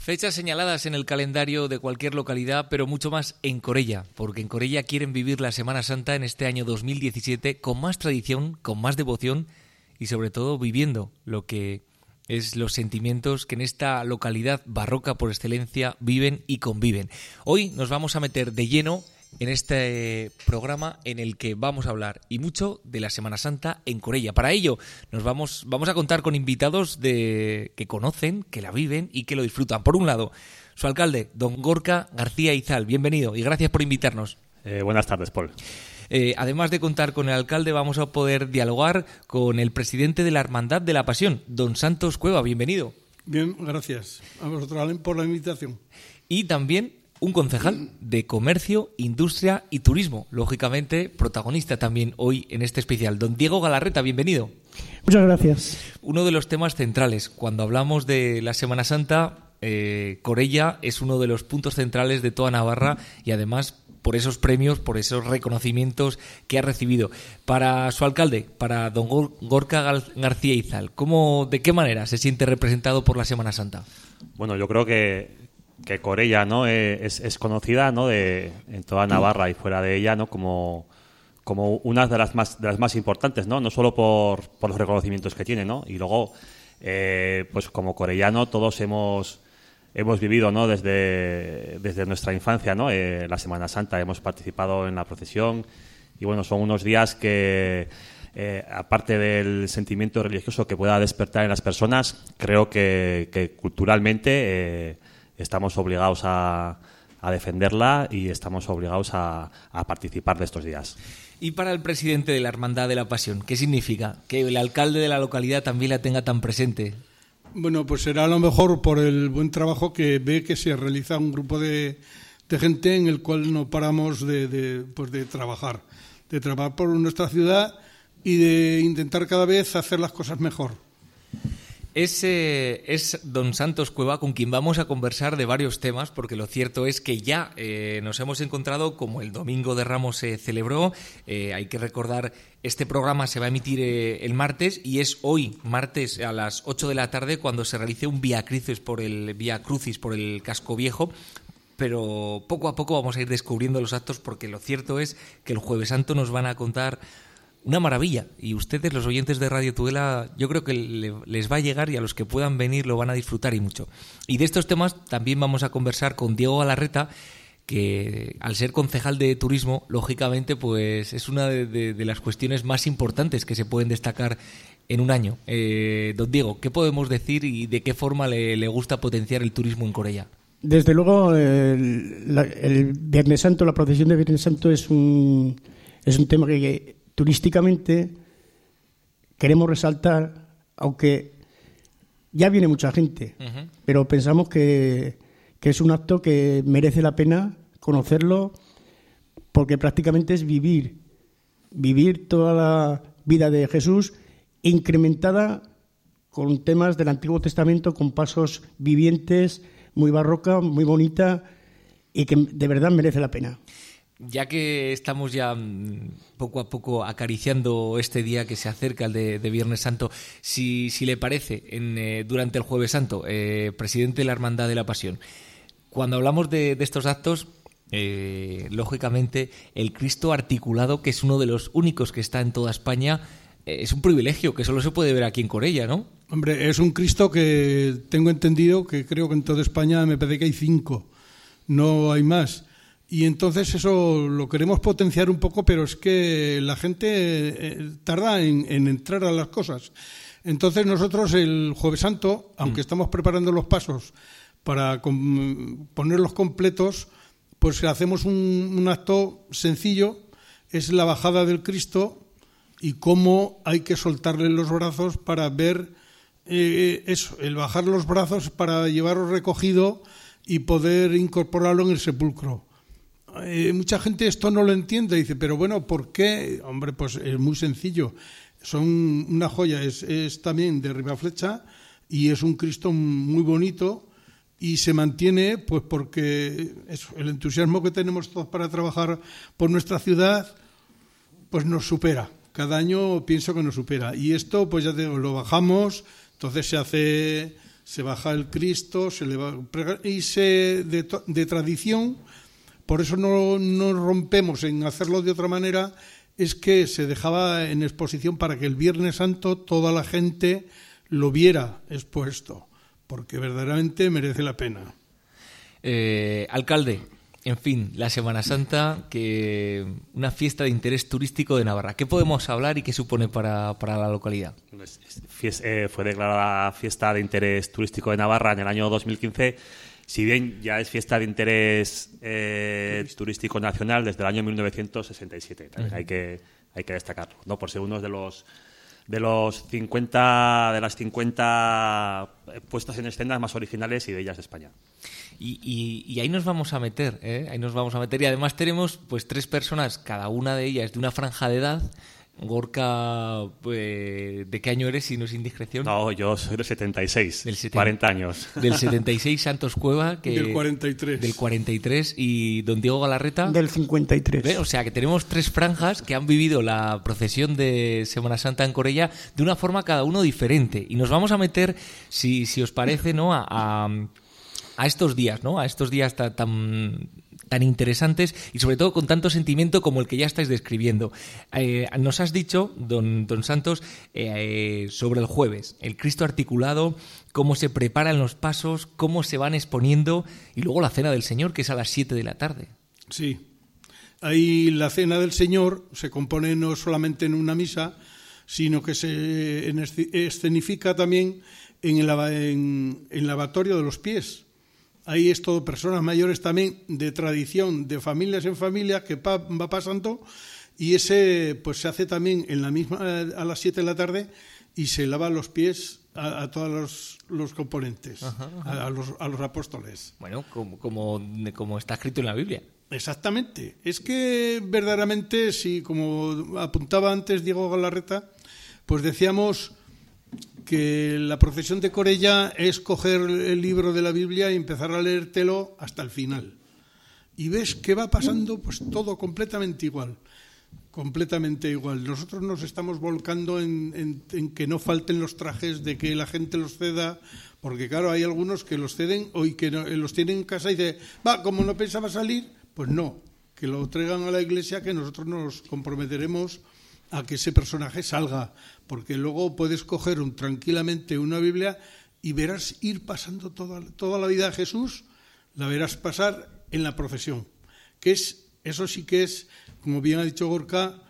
Fechas señaladas en el calendario de cualquier localidad, pero mucho más en Corella, porque en Corella quieren vivir la Semana Santa en este año 2017 con más tradición, con más devoción y sobre todo viviendo lo que es los sentimientos que en esta localidad barroca por excelencia viven y conviven. Hoy nos vamos a meter de lleno en este programa en el que vamos a hablar y mucho de la Semana Santa en Corella. Para ello vamos a contar con invitados que conocen, que la viven y que lo disfrutan. Por un lado, su alcalde, don Gorka García Izal. Bienvenido y gracias por invitarnos. Buenas tardes, Paul. Además de contar con el alcalde, vamos a poder dialogar con el presidente de la Hermandad de la Pasión, don Santos Cueva. Bienvenido. Bien, gracias a vosotros por la invitación. Y también un concejal de Comercio, Industria y Turismo, lógicamente protagonista también hoy en este especial. Don Diego Galarreta, bienvenido. Muchas gracias. Uno de los temas centrales cuando hablamos de la Semana Santa, Corella es uno de los puntos centrales de toda Navarra y además por esos premios, por esos reconocimientos que ha recibido. Para su alcalde, para don Gorka García Izal, ¿de qué manera se siente representado por la Semana Santa? Bueno, yo creo que Corella, ¿no?, es conocida, ¿no?, en toda Navarra y fuera de ella, ¿no?, como una de las más importantes, ¿no? No solo por los reconocimientos que tiene, ¿no? Y luego, pues como corellano todos hemos vivido, ¿no?, desde nuestra infancia, ¿no?, la Semana Santa. Hemos participado en la procesión y bueno, son unos días que aparte del sentimiento religioso que pueda despertar en las personas, creo que culturalmente estamos obligados a defenderla y estamos obligados a participar de estos días. Y para el presidente de la Hermandad de la Pasión, ¿qué significa que el alcalde de la localidad también la tenga tan presente? Bueno, pues será a lo mejor por el buen trabajo que ve que se realiza un grupo de gente en el cual no paramos de trabajar por nuestra ciudad y de intentar cada vez hacer las cosas mejor. Es don Santos Cueva con quien vamos a conversar de varios temas, porque lo cierto es que ya nos hemos encontrado, como el Domingo de Ramos se celebró. Hay que recordar, este programa se va a emitir el martes y es hoy, martes, a las 8 de la tarde, cuando se realice un Vía Crucis por el Casco Viejo. Pero poco a poco vamos a ir descubriendo los actos, porque lo cierto es que el Jueves Santo nos van a contar una maravilla, y ustedes, los oyentes de Radio Tudela, yo creo que les va a llegar y a los que puedan venir lo van a disfrutar y mucho. Y de estos temas también vamos a conversar con Diego Galarreta, que al ser concejal de turismo, lógicamente, pues es una de las cuestiones más importantes que se pueden destacar en un año. Don Diego, ¿qué podemos decir y de qué forma le gusta potenciar el turismo en Corella? Desde luego, el Viernes Santo, la procesión de Viernes Santo es un tema que turísticamente queremos resaltar, aunque ya viene mucha gente, pero pensamos que es un acto que merece la pena conocerlo, porque prácticamente es vivir toda la vida de Jesús incrementada con temas del Antiguo Testamento, con pasos vivientes, muy barroca, muy bonita y que de verdad merece la pena. Ya que estamos ya poco a poco acariciando este día que se acerca, el de Viernes Santo, si le parece, durante el Jueves Santo, presidente de la Hermandad de la Pasión, cuando hablamos de estos actos, lógicamente el Cristo articulado, que es uno de los únicos que está en toda España, es un privilegio que solo se puede ver aquí en Corella, ¿no? Hombre, es un Cristo que tengo entendido que creo que en toda España me parece que hay 5, no hay más. Y entonces eso lo queremos potenciar un poco, pero es que la gente tarda en entrar a las cosas. Entonces nosotros el Jueves Santo, aunque estamos preparando los pasos para ponerlos completos, pues hacemos un acto sencillo, es la bajada del Cristo y cómo hay que soltarle los brazos para ver eso, el bajar los brazos para llevarlo recogido y poder incorporarlo en el sepulcro. Mucha gente esto no lo entiende, dice, pero bueno, ¿por qué? Hombre, pues es muy sencillo. Son una joya, es también de Ribaflecha y es un Cristo muy bonito y se mantiene pues porque el entusiasmo que tenemos todos para trabajar por nuestra ciudad pues nos supera. Cada año pienso que nos supera. Y esto, pues ya te digo, lo bajamos, entonces se se baja el Cristo, se le va y de tradición, por eso no rompemos en hacerlo de otra manera, es que se dejaba en exposición para que el Viernes Santo toda la gente lo viera expuesto, porque verdaderamente merece la pena. Alcalde, en fin, la Semana Santa, que una fiesta de interés turístico de Navarra. ¿Qué podemos hablar y qué supone para la localidad? Fue declarada fiesta de interés turístico de Navarra en el año 2015, si bien ya es fiesta de interés turístico nacional desde el año 1967. También hay que destacarlo, ¿no? Por ser uno de las 50 puestas en escena más originales y bellas de España. Y ahí nos vamos a meter, ahí nos vamos a meter. Y además tenemos pues 3 personas, cada una de ellas de una franja de edad. Gorka, ¿de qué año eres, si no es indiscreción? No, yo soy del 76, 40 años. Del 76, Santos Cueva. Del 43. Del 43. Y don Diego Galarreta. Del 53. O sea, que tenemos 3 franjas que han vivido la procesión de Semana Santa en Corella de una forma cada uno diferente. Y nos vamos a meter, si os parece, ¿no?, a estos días, ¿no? A estos días tan interesantes y sobre todo con tanto sentimiento como el que ya estáis describiendo. Nos has dicho, don Santos, sobre el jueves, el Cristo articulado, cómo se preparan los pasos, cómo se van exponiendo, y luego la Cena del Señor, que es a las 7 de la tarde. Sí. Ahí la Cena del Señor se compone no solamente en una misa, sino que se escenifica también en el lavatorio de los pies. Ahí es todo personas mayores también de tradición, de familias en familia, que va pasando, y ese pues se hace también en la misma a las 7 de la tarde, y se lava los pies a todos los componentes, a los apóstoles. Bueno, como está escrito en la Biblia. Exactamente. Es que verdaderamente, sí, como apuntaba antes Diego Galarreta, pues decíamos que la procesión de Corella es coger el libro de la Biblia y empezar a leértelo hasta el final. Y ves que va pasando pues todo completamente igual. Completamente igual. Nosotros nos estamos volcando en que no falten los trajes, de que la gente los ceda, porque claro, hay algunos que los ceden o que los tienen en casa y dicen, como no pensaba salir, pues no, que lo traigan a la iglesia, que nosotros nos comprometeremos a que ese personaje salga, porque luego puedes coger tranquilamente una Biblia y verás ir pasando toda la vida de Jesús, la verás pasar en la procesión, que eso sí que es, como bien ha dicho Gorka,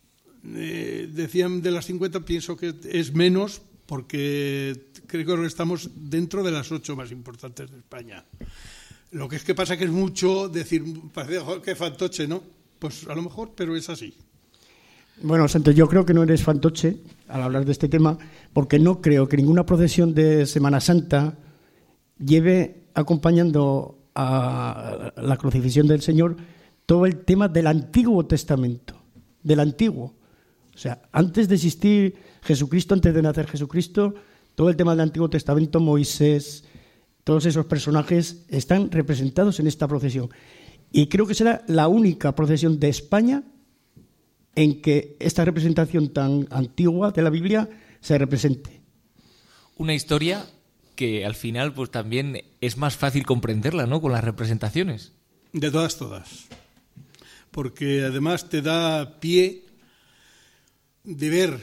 decían de las 50, pienso que es menos, porque creo que estamos dentro de las 8 más importantes de España. Lo que pasa que es mucho decir, parece que fantoche, ¿no? Pues a lo mejor, pero es así. Bueno, Santos, yo creo que no eres fantoche al hablar de este tema, porque no creo que ninguna procesión de Semana Santa lleve acompañando a la crucifixión del Señor todo el tema del Antiguo Testamento, del Antiguo. O sea, antes de existir Jesucristo, antes de nacer Jesucristo, todo el tema del Antiguo Testamento, Moisés, todos esos personajes están representados en esta procesión. Y creo que será la única procesión de España en que esta representación tan antigua de la Biblia se represente. Una historia que al final pues también es más fácil comprenderla, ¿no?, con las representaciones. De todas. Porque además te da pie de ver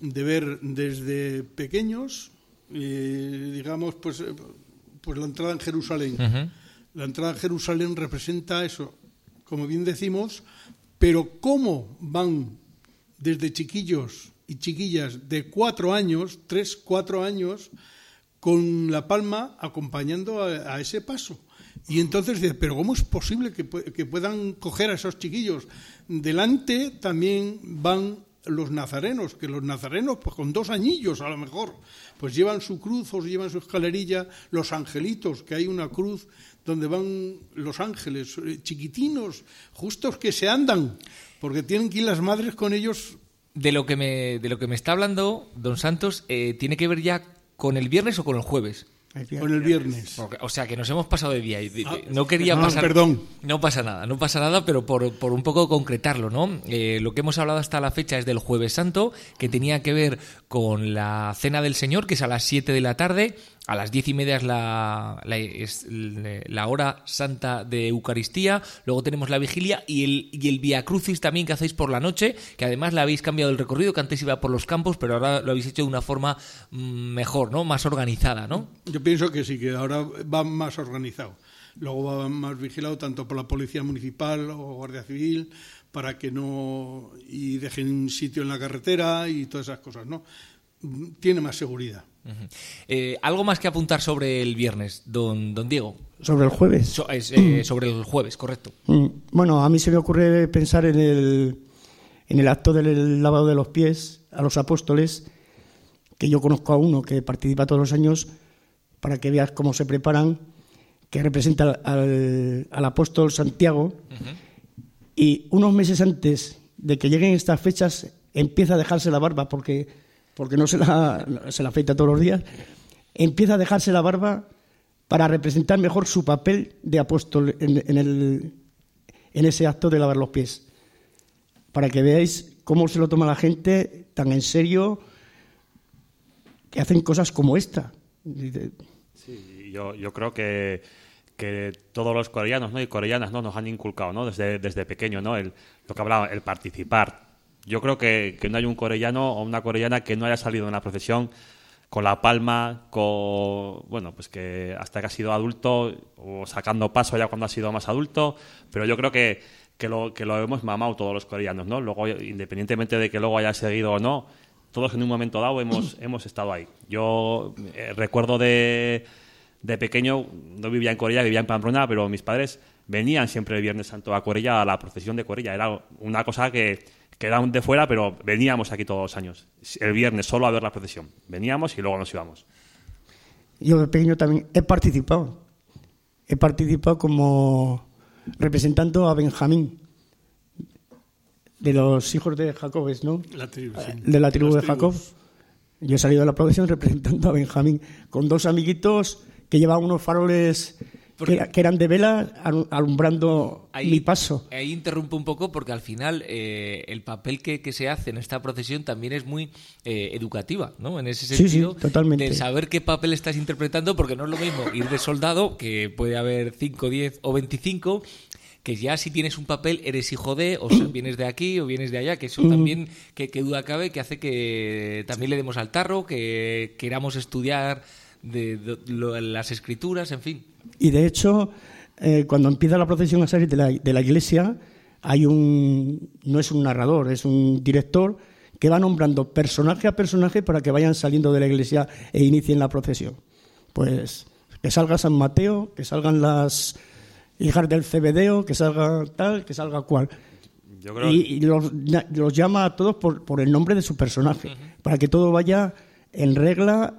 desde pequeños, digamos, pues la entrada en Jerusalén. Uh-huh. La entrada en Jerusalén representa eso, como bien decimos, pero cómo van desde chiquillos y chiquillas de 4 años, 3, 4 años, con la palma acompañando a ese paso. Y entonces dice, pero ¿cómo es posible que puedan coger a esos chiquillos? Delante también van los nazarenos, que los nazarenos, pues con 2 añillos a lo mejor, pues llevan su cruz o llevan su escalerilla, los angelitos, que hay una cruz donde van los ángeles, chiquitinos, justos que se andan, porque tienen que ir las madres con ellos. De lo que me está hablando don Santos, ¿tiene que ver ya con el viernes o con el jueves? Con el viernes. O sea, que nos hemos pasado de día. No quería pasar. Perdón. No pasa nada, pero por un poco concretarlo, ¿no? Lo que hemos hablado hasta la fecha es del Jueves Santo, que tenía que ver con la Cena del Señor, que es a las 7 de la tarde. A las 10:30 es la hora santa de Eucaristía. Luego tenemos la vigilia y el Vía Crucis también, que hacéis por la noche, que además le habéis cambiado el recorrido, que antes iba por los campos, pero ahora lo habéis hecho de una forma mejor, ¿no? Más organizada, ¿no? Yo pienso que sí, que ahora va más organizado. Luego va más vigilado tanto por la Policía Municipal o Guardia Civil, para que no dejen sitio en la carretera y todas esas cosas, ¿no? Tiene más seguridad. ¿Algo más que apuntar sobre el viernes, don Diego? Sobre el jueves. Sobre el jueves, correcto. Bueno, a mí se me ocurre pensar en el acto del lavado de los pies a los apóstoles, que yo conozco a uno que participa todos los años, para que veas cómo se preparan, que representa al apóstol Santiago, y unos meses antes de que lleguen estas fechas empieza a dejarse la barba, porque no se la afeita todos los días, empieza a dejarse la barba para representar mejor su papel de apóstol en ese acto de lavar los pies. Para que veáis cómo se lo toma la gente tan en serio, que hacen cosas como esta. Sí, yo creo que todos los coreanos, ¿no? y coreanas, ¿no? nos han inculcado, ¿no? desde pequeño, ¿no? Lo que hablaba, el participar. Yo creo que no hay un coreano o una coreana que no haya salido en la procesión con la palma, pues que hasta que ha sido adulto o sacando paso ya cuando ha sido más adulto, pero yo creo que lo hemos mamado todos los coreanos, ¿no? Luego, independientemente de que luego haya seguido o no, todos en un momento dado hemos estado ahí. Yo recuerdo de pequeño, no vivía en Corella, vivía en Pamplona, pero mis padres venían siempre el Viernes Santo a Corella, a la procesión de Corella. Era una cosa que era de fuera, pero veníamos aquí todos los años. El viernes solo a ver la procesión. Veníamos y luego nos íbamos. Yo de pequeño también he participado. He participado como representando a Benjamín, de los hijos de Jacob, ¿no? De la tribu de Jacob. Yo he salido de la procesión representando a Benjamín, con dos amiguitos que llevaban unos faroles que eran de vela alumbrando mi paso. Ahí interrumpo un poco porque al final el papel que se hace en esta procesión también es muy educativa, ¿no? En ese sentido, sí, totalmente. De saber qué papel estás interpretando, porque no es lo mismo ir de soldado, que puede haber 5, 10 o 25, que ya si tienes un papel eres hijo de, o sea, vienes de aquí o vienes de allá, que eso también, que duda cabe, que hace que también le demos al tarro, que queramos estudiar las escrituras, en fin. Y de hecho, cuando empieza la procesión a salir de la iglesia, no es un narrador, es un director que va nombrando personaje a personaje para que vayan saliendo de la iglesia e inicien la procesión. Pues que salga San Mateo, que salgan las hijas del Cebedeo, que salga tal, que salga cual. Yo creo... Y los llama a todos por el nombre de su personaje, para que todo vaya en regla,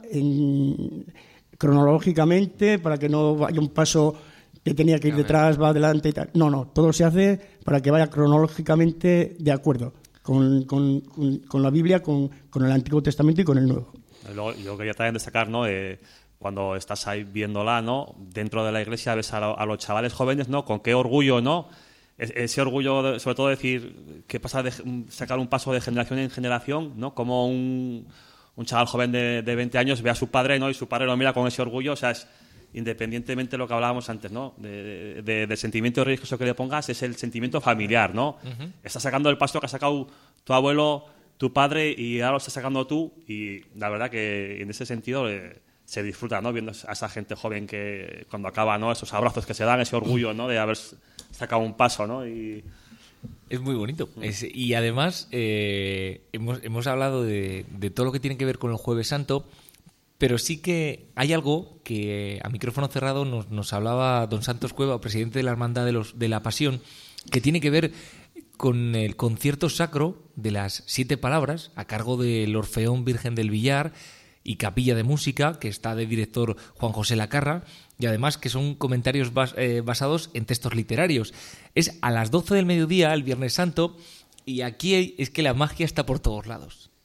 cronológicamente, para que no vaya un paso que tenía que ir detrás, va adelante y tal. No, todo se hace para que vaya cronológicamente de acuerdo con la Biblia, con el Antiguo Testamento y con el Nuevo. Yo quería también destacar, ¿no? Cuando estás ahí viéndola, ¿no? Dentro de la iglesia ves a los chavales jóvenes, ¿no? Con qué orgullo, ¿no? Ese orgullo, sobre todo decir que pasa de sacar un paso de generación en generación, ¿no? Como un chaval joven de 20 años ve a su padre, ¿no? Y su padre lo mira con ese orgullo. O sea, es independientemente de lo que hablábamos antes, ¿no? Del sentimiento religioso que le pongas, es el sentimiento familiar, ¿no? Estás sacando el paso que ha sacado tu abuelo, tu padre, y ahora lo estás sacando tú. Y la verdad que en ese sentido se disfruta, ¿no? Viendo a esa gente joven que cuando acaba, ¿no? Esos abrazos que se dan, ese orgullo, ¿no? De haber sacado un paso, ¿no? Y es muy bonito. Y además hemos hablado de todo lo que tiene que ver con el Jueves Santo, pero sí que hay algo que a micrófono cerrado nos hablaba don Santos Cueva, presidente de la Hermandad de la Pasión, que tiene que ver con el concierto sacro de las 7 palabras a cargo del Orfeón Virgen del Villar y Capilla de Música, que está de director Juan José Lacarra, y además que son comentarios basados en textos literarios. Es a las 12 del mediodía, el Viernes Santo, y aquí es que la magia está por todos lados.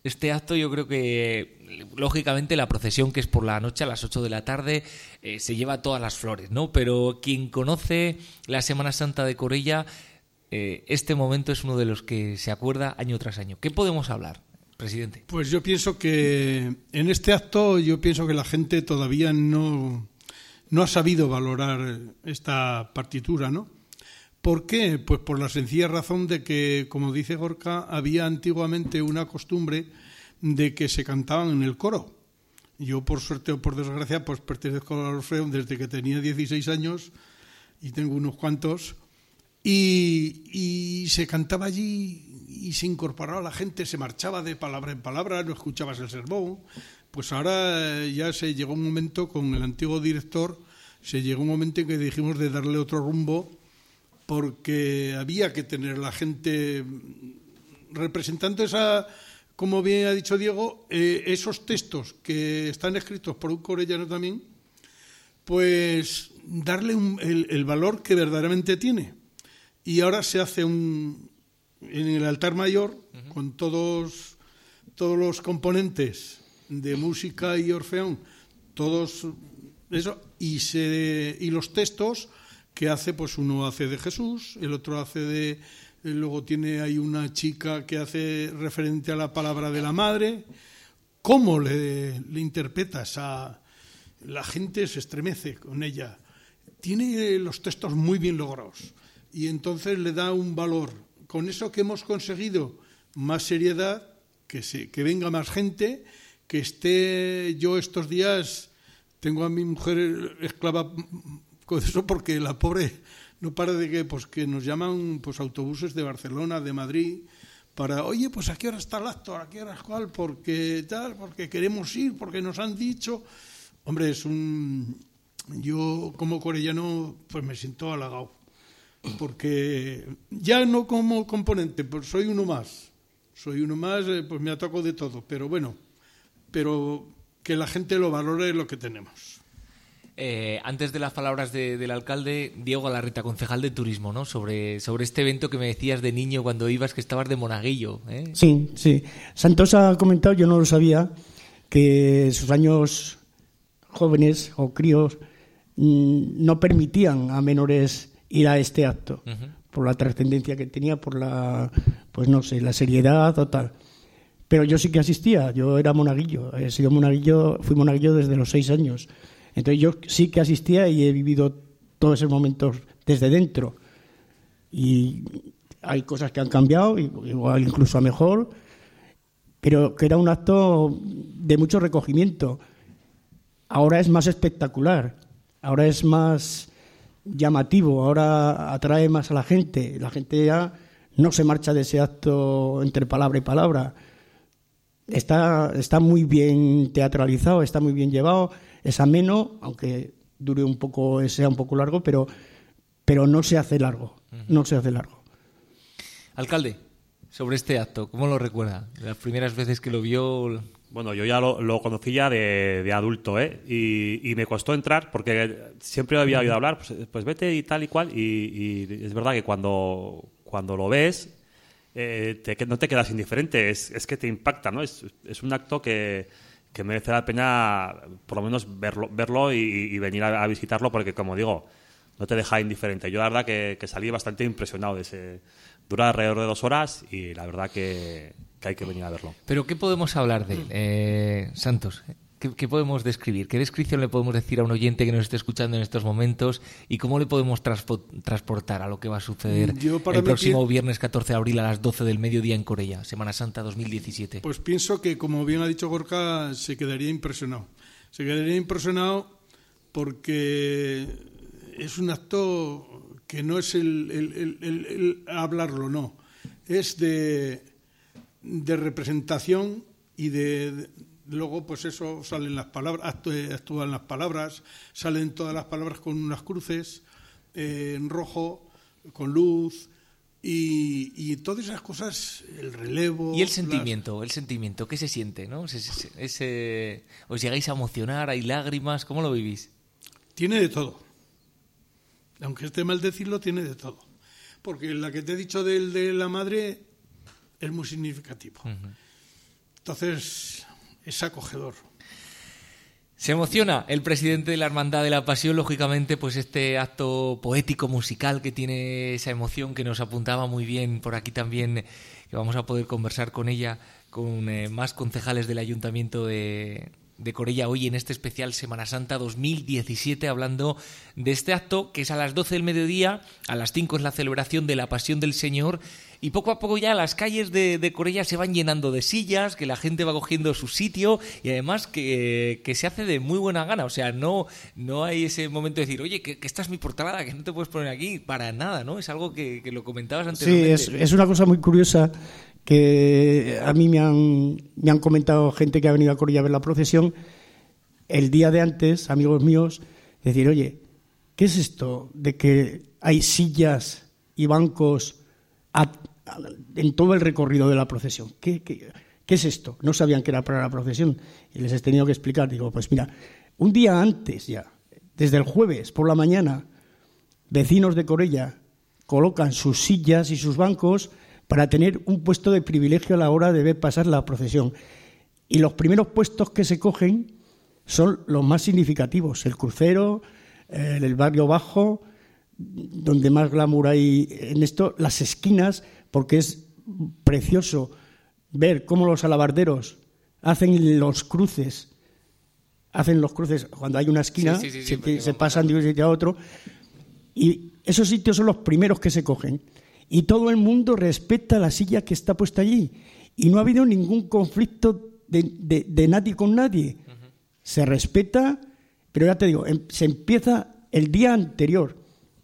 Este acto yo creo que, lógicamente, la procesión, que es por la noche a las 8 de la tarde, se lleva todas las flores, ¿no? Pero quien conoce la Semana Santa de Corella, este momento es uno de los que se acuerda año tras año. ¿Qué podemos hablar, presidente? Pues yo pienso que en este acto, la gente todavía no ha sabido valorar esta partitura, ¿no? ¿Por qué? Pues por la sencilla razón de que, como dice Gorka, había antiguamente una costumbre de que se cantaban en el coro. Yo, por suerte o por desgracia, pues pertenezco al Orfeón desde que tenía 16 años y tengo unos cuantos, y se cantaba allí y se incorporaba la gente, se marchaba de palabra en palabra, no escuchabas el sermón. Pues ahora ya se llegó un momento, con el antiguo director, se llegó un momento en que dijimos de darle otro rumbo, porque había que tener la gente representando esa, como bien ha dicho Diego, esos textos que están escritos por un corellano también, pues darle el valor que verdaderamente tiene. Y ahora se hace en el altar mayor, con todos los componentes de música y orfeón, todos eso, y los textos que hace, pues uno hace de Jesús, el otro hace luego tiene ahí una chica que hace referente a la palabra de la madre. ¿Cómo le interpretas? La gente se estremece con ella. Tiene los textos muy bien logrados y entonces le da un valor. Con eso que hemos conseguido más seriedad, que venga más gente, que esté. Yo estos días tengo a mi mujer esclava con eso, porque la pobre no para de que nos llaman pues autobuses de Barcelona, de Madrid, para, oye, pues ¿a qué hora está el acto? ¿A qué hora es cuál? Porque queremos ir, porque nos han dicho. Hombre, yo como corellano pues me siento halagado, porque ya no como componente, pues soy uno más, pues me ataco de todo, pero bueno, pero que la gente lo valore lo que tenemos. Antes de las palabras del alcalde, Diego Galarreta, concejal de turismo, ¿no? Sobre este evento que me decías de niño cuando ibas, que estabas de monaguillo, ¿eh? Sí. Santos ha comentado, yo no lo sabía, que sus años jóvenes o críos no permitían a menores ir a este acto, por la trascendencia que tenía, por la, pues no sé, la seriedad o tal. Pero yo sí que asistía, yo era monaguillo, fui monaguillo desde los 6 años. Entonces yo sí que asistía y he vivido todos esos momentos desde dentro. Y hay cosas que han cambiado, igual incluso a mejor, pero que era un acto de mucho recogimiento. Ahora es más espectacular, ahora es más llamativo, ahora atrae más a la gente. La gente ya no se marcha de ese acto entre palabra y palabra. Está muy bien teatralizado, está muy bien llevado. Es ameno, aunque dure un poco, sea un poco largo, pero no se hace largo, no se hace largo. Alcalde, sobre este acto, ¿cómo lo recuerda? Las primeras veces que lo vio. Bueno, yo ya lo conocí ya de adulto, y me costó entrar porque siempre había oído hablar, pues vete y tal y cual, y es verdad que cuando lo ves no te quedas indiferente, es que te impacta, ¿no? Es un acto que merece la pena por lo menos verlo y venir a visitarlo, porque, como digo, no te deja indiferente. Yo la verdad que salí bastante impresionado de ese. Dura alrededor de 2 horas y la verdad que hay que venir a verlo. ¿Pero qué podemos hablar de él, Santos? ¿Qué podemos describir? ¿Qué descripción le podemos decir a un oyente que nos esté escuchando en estos momentos? ¿Y cómo le podemos transportar a lo que va a suceder el próximo viernes 14 de abril a las 12 del mediodía en Corella, Semana Santa 2017? Pues pienso que, como bien ha dicho Gorka, se quedaría impresionado. Se quedaría impresionado porque es un acto que no es el hablarlo, no. Es de representación y luego, pues eso, salen las palabras, actúan las palabras, salen todas las palabras con unas cruces en rojo, con luz, y todas esas cosas, el relevo. Y el sentimiento, ¿qué se siente, no? ¿Os llegáis a emocionar? ¿Hay lágrimas? ¿Cómo lo vivís? Tiene de todo. Aunque esté mal decirlo, tiene de todo. Porque la que te he dicho de la madre es muy significativo. Entonces, es acogedor. Se emociona el presidente de la Hermandad de la Pasión, lógicamente, pues este acto poético musical que tiene esa emoción que nos apuntaba muy bien por aquí también, que vamos a poder conversar con ella, con más concejales del Ayuntamiento de Corella hoy en este especial Semana Santa 2017, hablando de este acto que es a las 12 del mediodía, a las 5 es la celebración de la Pasión del Señor. Y poco a poco ya las calles de Corella se van llenando de sillas, que la gente va cogiendo su sitio y además que se hace de muy buena gana. O sea, no hay ese momento de decir, oye, que esta es mi portalada, que no te puedes poner aquí, para nada, ¿no? Es algo que lo comentabas anteriormente. Sí, es una cosa muy curiosa que a mí me han comentado gente que ha venido a Corella a ver la procesión el día de antes, amigos míos, decir, oye, ¿qué es esto de que hay sillas y bancos en todo el recorrido de la procesión? ¿Qué es esto? No sabían que era para la procesión y les he tenido que explicar. Digo, pues mira, un día antes ya, desde el jueves por la mañana, vecinos de Corella colocan sus sillas y sus bancos para tener un puesto de privilegio a la hora de ver pasar la procesión. Y los primeros puestos que se cogen son los más significativos, el crucero, el barrio bajo, donde más glamour hay en esto, las esquinas, porque es precioso ver cómo los alabarderos hacen los cruces cuando hay una esquina, se pasan de un sitio a otro, y esos sitios son los primeros que se cogen, y todo el mundo respeta la silla que está puesta allí, y no ha habido ningún conflicto de nadie con nadie. Se respeta, pero ya te digo, se empieza el día anterior.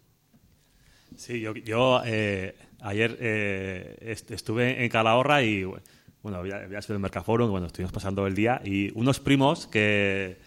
Sí, yo ayer estuve en Calahorra y bueno, había sido el Mercaforum, bueno, estuvimos pasando el día y unos primos que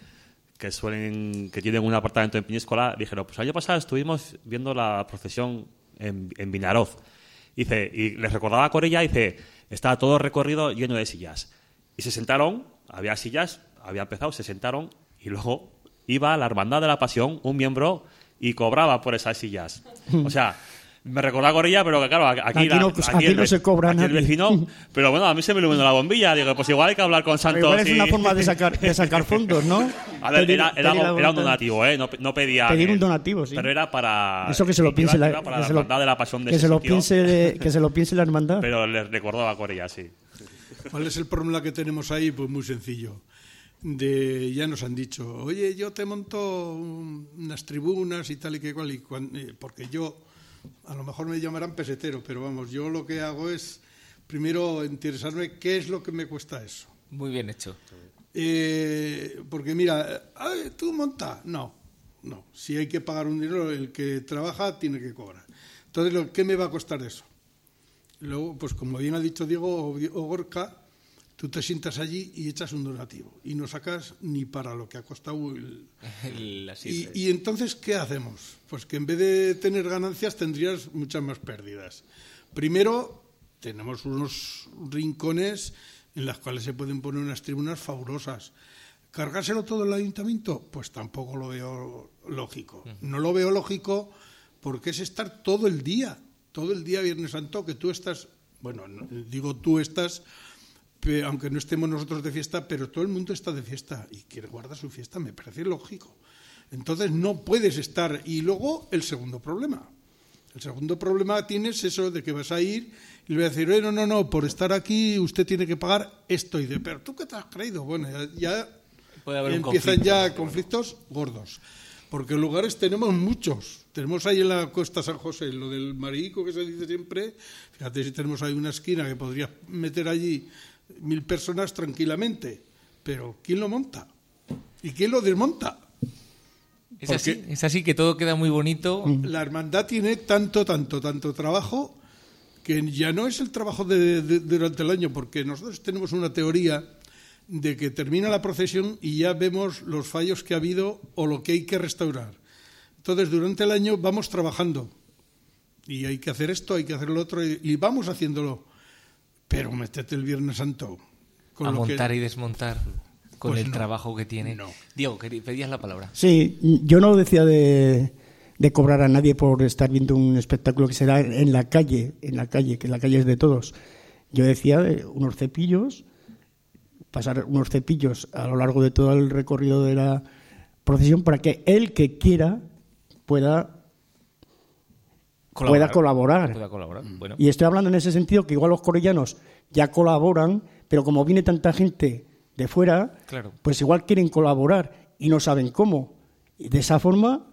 tienen un apartamento en Peñíscola dijeron, pues el año pasado estuvimos viendo la procesión en Vinaroz. Y les recordaba a Corella, estaba todo el recorrido lleno de sillas. Y se sentaron, había sillas, había empezado, se sentaron y luego iba a la Hermandad de la Pasión, un miembro, y cobraba por esas sillas. O sea, me recordaba Corella, pero que claro, aquí no se cobra nada. El vecino, pero bueno, a mí se me iluminó la bombilla. Digo, pues igual hay que hablar con Santos. Igual es una forma de sacar fondos, ¿no? A ver, era un donativo, ¿eh? No pedía. Pedir un donativo, sí. Pero era para. Eso que se lo piense la Hermandad de la Pasión de que ese sitio. Que se lo piense la hermandad. Pero les recordaba a Corella, sí. ¿Cuál es el problema que tenemos ahí? Pues muy sencillo. Ya nos han dicho, oye, yo te monto unas tribunas y tal y que cual, porque yo, a lo mejor me llamarán pesetero, pero vamos, yo lo que hago es primero interesarme qué es lo que me cuesta eso. Muy bien hecho. Porque mira, ¿tú montas? No. Si hay que pagar un dinero, el que trabaja tiene que cobrar. Entonces, ¿qué me va a costar eso? Luego, pues como bien ha dicho Diego o Gorka, tú te sientas allí y echas un donativo y no sacas ni para lo que ha costado y entonces, ¿qué hacemos? Pues que en vez de tener ganancias tendrías muchas más pérdidas. Primero, tenemos unos rincones en los cuales se pueden poner unas tribunas fabulosas. ¿Cargárselo todo el ayuntamiento? Pues tampoco lo veo lógico. No lo veo lógico porque es estar todo el día Viernes Santo, que tú estás, bueno, digo tú estás, aunque no estemos nosotros de fiesta, pero todo el mundo está de fiesta y quiere guardar su fiesta, me parece lógico. Entonces no puedes estar. Y luego el segundo problema tienes eso de que vas a ir y le vas a decir, no, por estar aquí usted tiene que pagar esto y de, pero ¿tú qué te has creído? Bueno, ya puede haber empiezan ya conflictos gordos. Porque lugares tenemos muchos. Tenemos ahí en la Costa San José, lo del Marico que se dice siempre. Fíjate si tenemos ahí una esquina que podrías meter allí 1.000 personas tranquilamente. Pero ¿quién lo monta? ¿Y quién lo desmonta? Es así que todo queda muy bonito. La hermandad tiene tanto trabajo que ya no es el trabajo durante el año, porque nosotros tenemos una teoría de que termina la procesión y ya vemos los fallos que ha habido o lo que hay que restaurar. Entonces, durante el año vamos trabajando y hay que hacer esto, hay que hacer lo otro y vamos haciéndolo. Pero métete el Viernes Santo. A montar y desmontar con pues el trabajo que tiene. No. Diego, pedías la palabra. Sí, yo no decía de cobrar a nadie por estar viendo un espectáculo que se da en la calle, que la calle es de todos. Yo decía de unos cepillos pasar unos cepillos a lo largo de todo el recorrido de la procesión para que el que quiera pueda colaborar. Bueno. Y estoy hablando en ese sentido que igual los corellanos ya colaboran, pero como viene tanta gente de fuera, claro, pues igual quieren colaborar y no saben cómo. Y de esa forma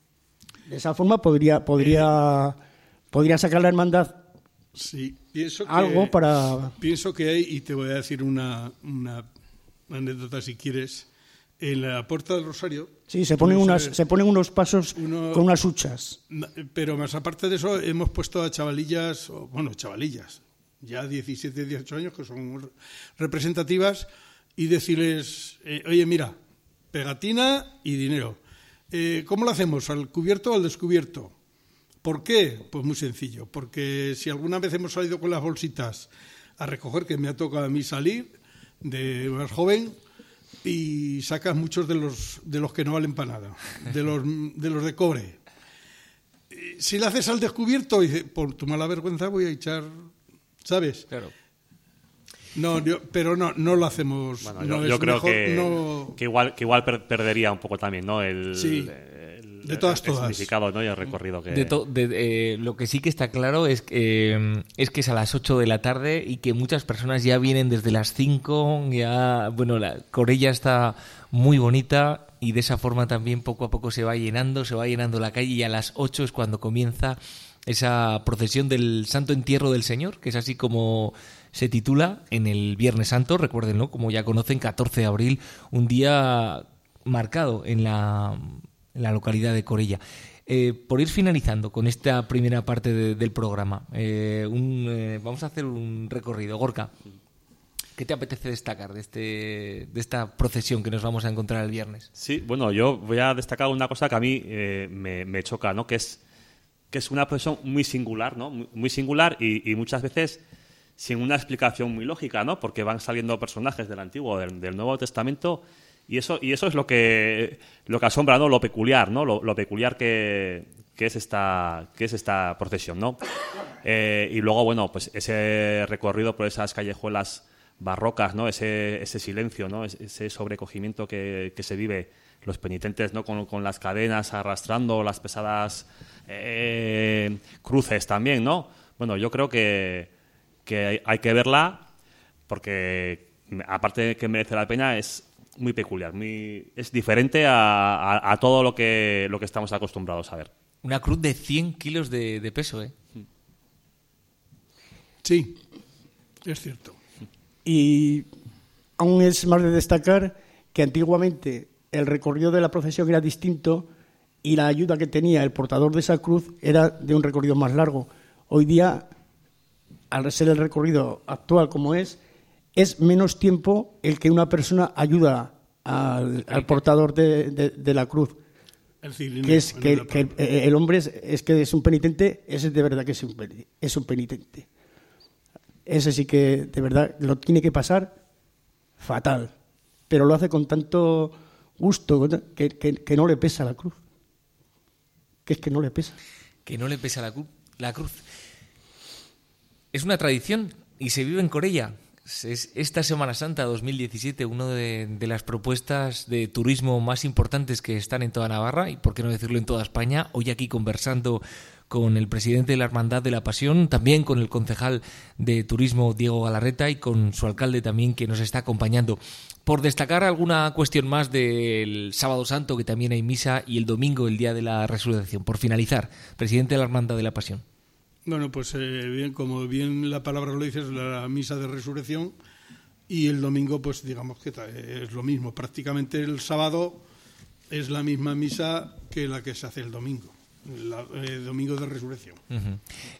podría sacar la hermandad sí, pienso algo para... Pienso que hay, y te voy a decir una anécdota si quieres, en la Puerta del Rosario... Sí, se ponen unos pasos con unas huchas. Pero más aparte de eso, hemos puesto a chavalillas, ya 17, 18 años, que son representativas, y decirles, oye, mira, pegatina y dinero. ¿Cómo lo hacemos? ¿Al cubierto o al descubierto? ¿Por qué? Pues muy sencillo, porque si alguna vez hemos salido con las bolsitas a recoger, que me ha tocado a mí salir de más joven, y sacas muchos de los que no valen para nada, de los de cobre. Si le haces al descubierto, dice, por tu mala vergüenza voy a echar, ¿sabes? Claro. No, pero no lo hacemos. Bueno, no yo creo mejor, que igual perdería un poco también, ¿no? El todas. significado, ¿no? Y el recorrido que... Lo que sí que está claro es que es a las 8 de la tarde y que muchas personas ya vienen desde las 5, la Corella está muy bonita y de esa forma también poco a poco se va llenando la calle, y a las 8 es cuando comienza esa procesión del Santo Entierro del Señor, que es así como se titula en el Viernes Santo, recuérdenlo, como ya conocen, 14 de abril, un día marcado en la localidad de Corella. Por ir finalizando con esta primera parte del programa, vamos a hacer un recorrido. Gorka, ¿qué te apetece destacar de esta procesión que nos vamos a encontrar el viernes? Sí, bueno, yo voy a destacar una cosa que a mí me choca, ¿no? Que es una procesión muy singular, ¿no? Muy singular y muchas veces sin una explicación muy lógica, ¿no? Porque van saliendo personajes del Antiguo, del Nuevo Testamento, y eso es lo que asombra, ¿no? Lo peculiar, ¿no? Lo peculiar que es esta procesión, ¿no? Y luego, bueno, pues ese recorrido por esas callejuelas barrocas, ¿no? Ese silencio, ¿no? Ese sobrecogimiento que se vive, los penitentes, ¿no? Con las cadenas arrastrando, las pesadas cruces también, ¿no? Bueno, yo creo que hay que verla porque, aparte de que merece la pena, es muy peculiar, es diferente a todo lo que estamos acostumbrados a ver. Una cruz de 100 kilos de peso, ¿eh? Sí, es cierto. Y aún es más de destacar que antiguamente el recorrido de la procesión era distinto y la ayuda que tenía el portador de esa cruz era de un recorrido más largo. Hoy día, al ser el recorrido actual como es menos tiempo el que una persona ayuda al portador de la cruz. El hombre es un penitente, ese de verdad que es un penitente. Ese sí que de verdad lo tiene que pasar fatal, pero lo hace con tanto gusto que no le pesa la cruz. Que no le pesa. Que no le pesa la cruz. Es una tradición y se vive en Corella. Es esta Semana Santa 2017 una de las propuestas de turismo más importantes que están en toda Navarra y, por qué no decirlo, en toda España. Hoy aquí conversando con el presidente de la Hermandad de la Pasión, también con el concejal de Turismo Diego Galarreta y con su alcalde también, que nos está acompañando. Por destacar alguna cuestión más del Sábado Santo, que también hay misa, y el domingo, el día de la Resurrección. Por finalizar, presidente de la Hermandad de la Pasión. Bueno, pues bien, como bien la palabra lo dice, es la misa de resurrección, y el domingo, pues digamos que es lo mismo. Prácticamente el sábado es la misma misa que la que se hace el domingo, el domingo de resurrección. Uh-huh.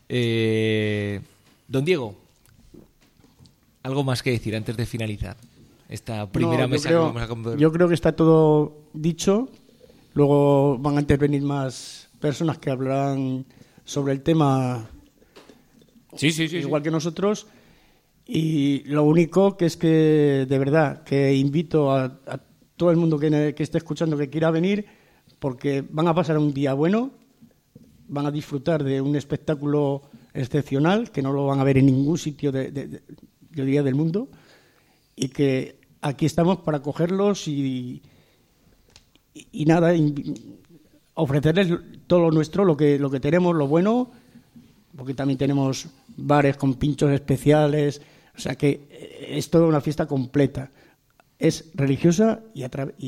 Don Diego, ¿algo más que decir antes de finalizar esta primera mesa que vamos a conversar? Yo creo que está todo dicho. Luego van a intervenir más personas que hablarán sobre el tema. Sí, igual que nosotros, y lo único que es que de verdad que invito a todo el mundo que esté escuchando, que quiera venir, porque van a pasar un día bueno, van a disfrutar de un espectáculo excepcional que no lo van a ver en ningún sitio yo diría del mundo, y que aquí estamos para acogerlos y nada, ofrecerles todo lo nuestro, lo que tenemos, lo bueno, porque también tenemos bares con pinchos especiales, o sea que es toda una fiesta completa. Es religiosa y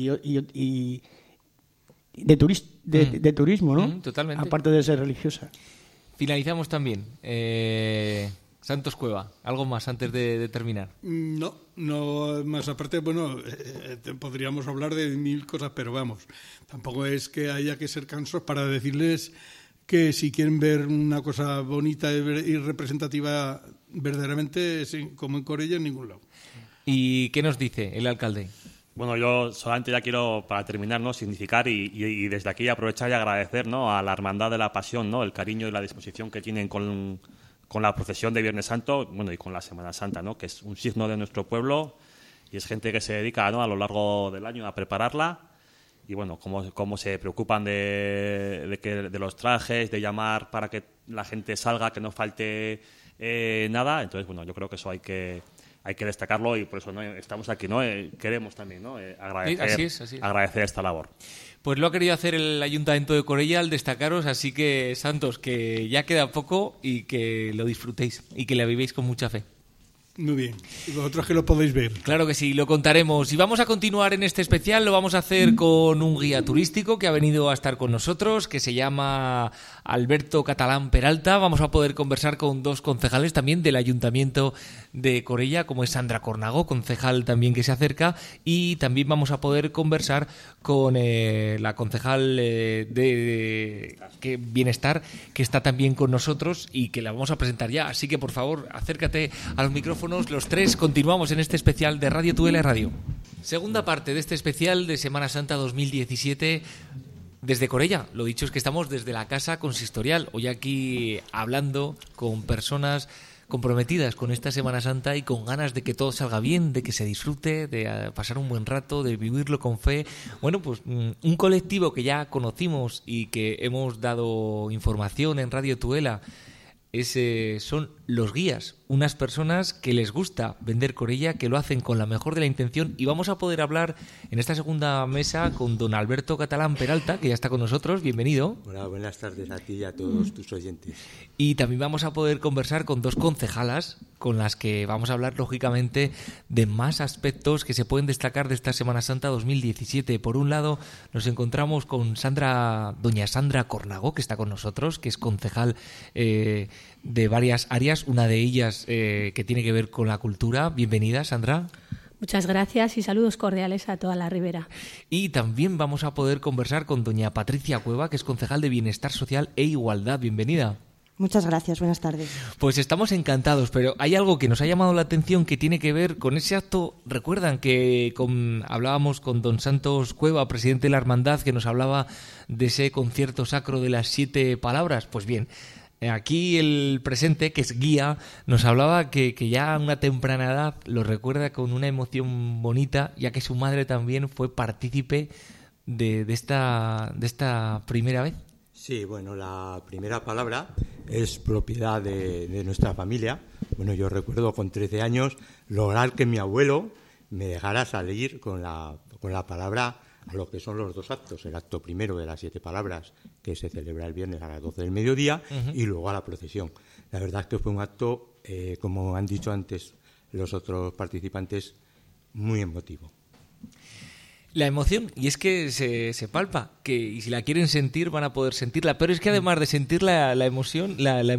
de turismo, ¿no? Totalmente. Aparte de ser religiosa. Finalizamos también. Santos Cueva, ¿algo más antes de terminar? No más. Aparte, bueno, podríamos hablar de 1000 cosas, pero vamos, tampoco es que haya que ser cansos para decirles que si quieren ver una cosa bonita y representativa verdaderamente, como en Corella, en ningún lado. ¿Y qué nos dice el alcalde? Bueno, yo solamente ya quiero, para terminar, ¿no?, significar y desde aquí aprovechar y agradecer, ¿no?, a la Hermandad de la Pasión, ¿no?, el cariño y la disposición que tienen con la procesión de Viernes Santo, bueno, y con la Semana Santa, ¿no?, que es un signo de nuestro pueblo y es gente que se dedica, ¿no?, a lo largo del año a prepararla y, bueno, cómo se preocupan de los trajes, de llamar para que la gente salga, que no falte nada. Entonces, bueno, yo creo que eso hay que destacarlo y por eso, ¿no?, estamos aquí, ¿no? Queremos también, ¿no?, agradecer esta labor. Pues lo ha querido hacer el Ayuntamiento de Corella al destacaros, así que, Santos, que ya queda poco y que lo disfrutéis y que la vivéis con mucha fe. Muy bien. Y vosotros que lo podéis ver. Claro que sí, lo contaremos. Y vamos a continuar en este especial, lo vamos a hacer con un guía turístico que ha venido a estar con nosotros, que se llama Alberto Catalán Peralta. Vamos a poder conversar con dos concejales también del Ayuntamiento de Corella, como es Sandra Cornago, concejal también que se acerca, y también vamos a poder conversar con la concejal de Bienestar, que está también con nosotros y que la vamos a presentar ya. Así que, por favor, acércate a los micrófonos. Los tres continuamos en este especial de Radio Tudela Radio. Segunda parte de este especial de Semana Santa 2017 desde Corella. Lo dicho es que estamos desde la Casa Consistorial. Hoy aquí hablando con personas comprometidas con esta Semana Santa y con ganas de que todo salga bien, de que se disfrute, de pasar un buen rato, de vivirlo con fe. Bueno, pues un colectivo que ya conocimos y que hemos dado información en Radio Tudela son los guías, unas personas que les gusta vender Corella, que lo hacen con la mejor de la intención, y vamos a poder hablar en esta segunda mesa con don Alberto Catalán Peralta, que ya está con nosotros. Bienvenido. Hola, buenas tardes a ti y a todos tus oyentes. Y también vamos a poder conversar con dos concejalas con las que vamos a hablar, lógicamente, de más aspectos que se pueden destacar de esta Semana Santa 2017. Por un lado, nos encontramos con doña Sandra Cornago, que está con nosotros, que es concejal de varias áreas, una de ellas que tiene que ver con la cultura. Bienvenida, Sandra. Muchas gracias y saludos cordiales a toda la Ribera. Y también vamos a poder conversar con doña Patricia Cueva, que es concejal de Bienestar Social e Igualdad. Bienvenida. Muchas gracias, buenas tardes. Pues estamos encantados, pero hay algo que nos ha llamado la atención que tiene que ver con ese acto. Recuerdan que hablábamos con don Santos Cueva, presidente de la Hermandad, que nos hablaba de ese concierto sacro de las 7 palabras. Pues bien, aquí el presente, que es guía, nos hablaba que ya a una temprana edad lo recuerda con una emoción bonita, ya que su madre también fue partícipe de esta primera vez. Sí, bueno, la primera palabra es propiedad de nuestra familia. Bueno, yo recuerdo con 13 años lograr que mi abuelo me dejara salir con la palabra a lo que son los dos actos. El acto primero de las 7 palabras, que se celebra el viernes a las 12 del mediodía, y luego a la procesión. La verdad es que fue un acto, como han dicho antes los otros participantes, muy emotivo. La emoción, y es que se palpa, y si la quieren sentir van a poder sentirla, pero es que además de sentir la emoción,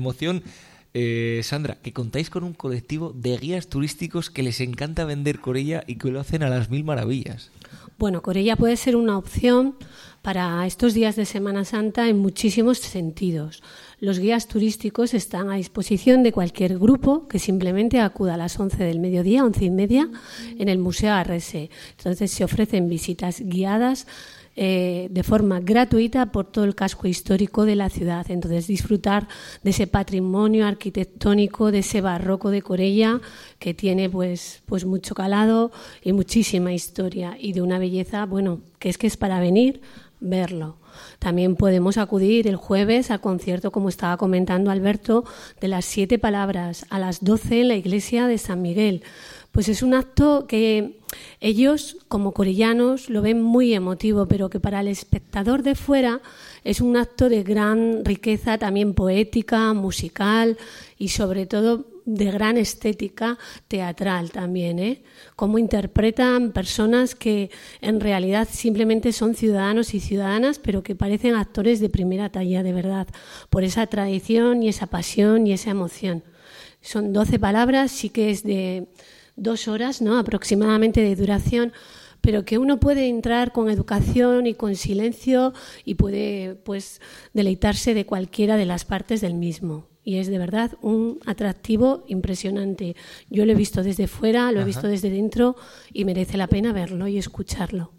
Sandra, que contáis con un colectivo de guías turísticos que les encanta vender Corella y que lo hacen a las 1000 maravillas. Bueno, Corella puede ser una opción para estos días de Semana Santa en muchísimos sentidos. Los guías turísticos están a disposición de cualquier grupo que simplemente acuda a las 11 del mediodía, 11:30, en el Museo Arrese. Entonces se ofrecen visitas guiadas de forma gratuita por todo el casco histórico de la ciudad. Entonces disfrutar de ese patrimonio arquitectónico, de ese barroco de Corella, que tiene pues mucho calado y muchísima historia, y de una belleza, bueno, que es para venir, verlo. También podemos acudir el jueves al concierto, como estaba comentando Alberto, de las 7 palabras a las 12 en la iglesia de San Miguel. pues es un acto que ellos, como corellanos, lo ven muy emotivo, pero que para el espectador de fuera es un acto de gran riqueza también poética, musical y sobre todo de gran estética teatral también, ¿eh? Cómo interpretan personas que en realidad simplemente son ciudadanos y ciudadanas, pero que parecen actores de primera talla, de verdad, por esa tradición y esa pasión y esa emoción. Son 12 palabras, sí que es de 2 horas, ¿no?, aproximadamente de duración, pero que uno puede entrar con educación y con silencio y puede, pues, deleitarse de cualquiera de las partes del mismo. Y es de verdad un atractivo impresionante. Yo lo he visto desde fuera, lo he visto desde dentro y merece la pena verlo y escucharlo.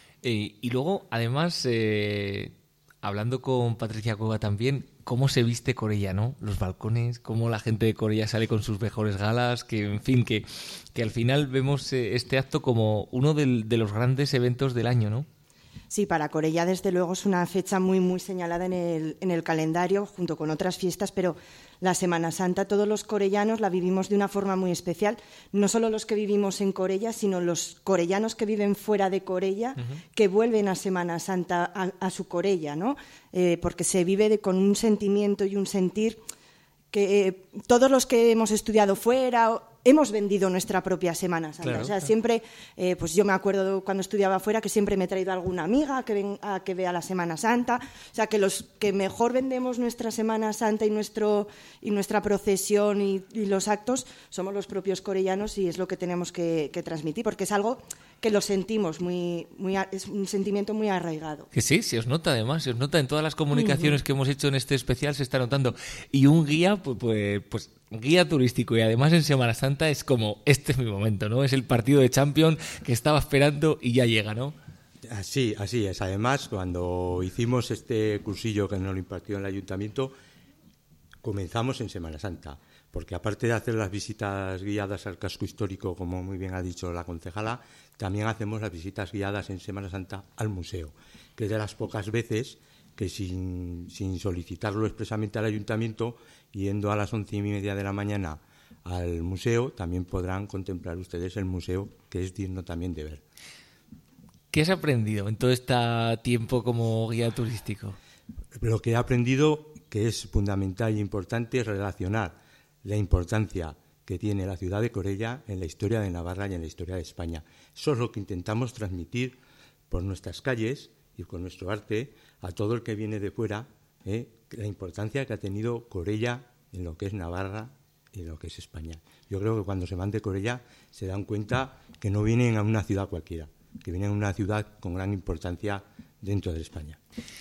Y luego, además, hablando con Patricia Cueva también, cómo se viste Corella, ¿no? Los balcones, cómo la gente de Corella sale con sus mejores galas, que en fin, que al final vemos este acto como uno de los grandes eventos del año, ¿no? Sí, para Corella desde luego es una fecha muy, muy señalada en el calendario junto con otras fiestas, pero la Semana Santa todos los corellanos la vivimos de una forma muy especial, no solo los que vivimos en Corella, sino los corellanos que viven fuera de Corella, que vuelven a Semana Santa a su Corella, ¿no? Porque se vive con un sentimiento y un sentir que todos los que hemos estudiado fuera hemos vendido nuestra propia Semana Santa. Claro, o sea, siempre, pues yo me acuerdo cuando estudiaba fuera que siempre me he traído a alguna amiga a que vea la Semana Santa. O sea, que los que mejor vendemos nuestra Semana Santa y nuestra procesión y los actos somos los propios corellanos y es lo que tenemos que transmitir, porque es algo que lo sentimos es un sentimiento muy arraigado. Que sí, se os nota además, se os nota en todas las comunicaciones que hemos hecho en este especial, se está notando. Y un guía, pues guía turístico y además en Semana Santa es como, este es mi momento, ¿no? Es el partido de Champions que estaba esperando y ya llega, ¿no? Así es. Además, cuando hicimos este cursillo que nos lo impartió en el ayuntamiento, comenzamos en Semana Santa, porque aparte de hacer las visitas guiadas al casco histórico, como muy bien ha dicho la concejala, también hacemos las visitas guiadas en Semana Santa al museo, que es de las pocas veces que sin solicitarlo expresamente al ayuntamiento, yendo a las 11:30 de la mañana al museo, también podrán contemplar ustedes el museo, que es digno también de ver. ¿Qué has aprendido en todo este tiempo como guía turístico? Lo que he aprendido, que es fundamental e importante, es relacionar la importancia que tiene la ciudad de Corella en la historia de Navarra y en la historia de España. Eso es lo que intentamos transmitir por nuestras calles y con nuestro arte a todo el que viene de fuera, la importancia que ha tenido Corella en lo que es Navarra y en lo que es España. Yo creo que cuando se van de Corella se dan cuenta que no vienen a una ciudad cualquiera, que vienen a una ciudad con gran importancia dentro de España.